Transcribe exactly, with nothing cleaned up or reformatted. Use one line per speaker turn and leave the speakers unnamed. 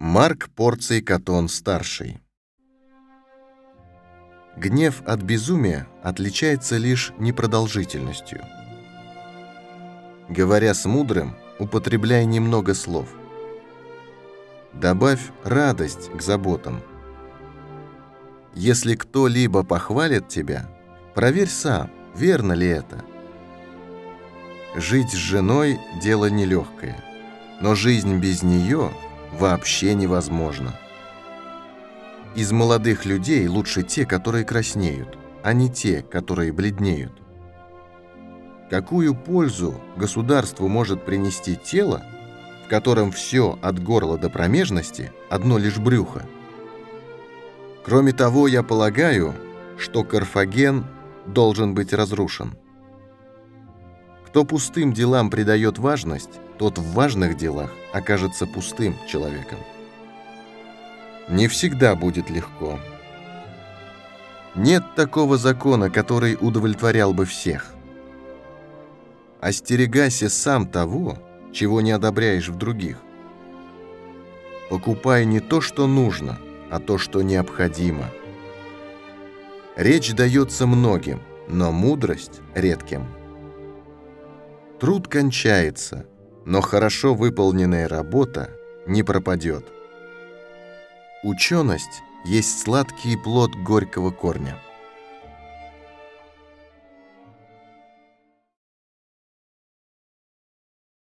Марк Порций Катон-старший. Гнев от безумия отличается лишь непродолжительностью. Говоря с мудрым, употребляй немного слов. Добавь радость к заботам. Если кто-либо похвалит тебя, проверь сам, верно ли это. Жить с женой – дело нелегкое, но жизнь без нее вообще невозможна. Из молодых людей лучше те, которые краснеют, а не те, которые бледнеют. Какую пользу государству может принести тело, в котором все от горла до промежности одно лишь брюхо? Кроме того, я полагаю, что Карфаген должен быть разрушен. Кто пустым делам придает важность, тот в важных делах окажется пустым человеком. Не всегда будет легко. Нет такого закона, который удовлетворял бы всех. Остерегайся сам того, чего не одобряешь в других. Покупай не то, что нужно, а то, что необходимо. Речь дается многим, но мудрость – редким. Труд кончается, но хорошо выполненная работа не пропадет. Ученость есть сладкий плод горького корня.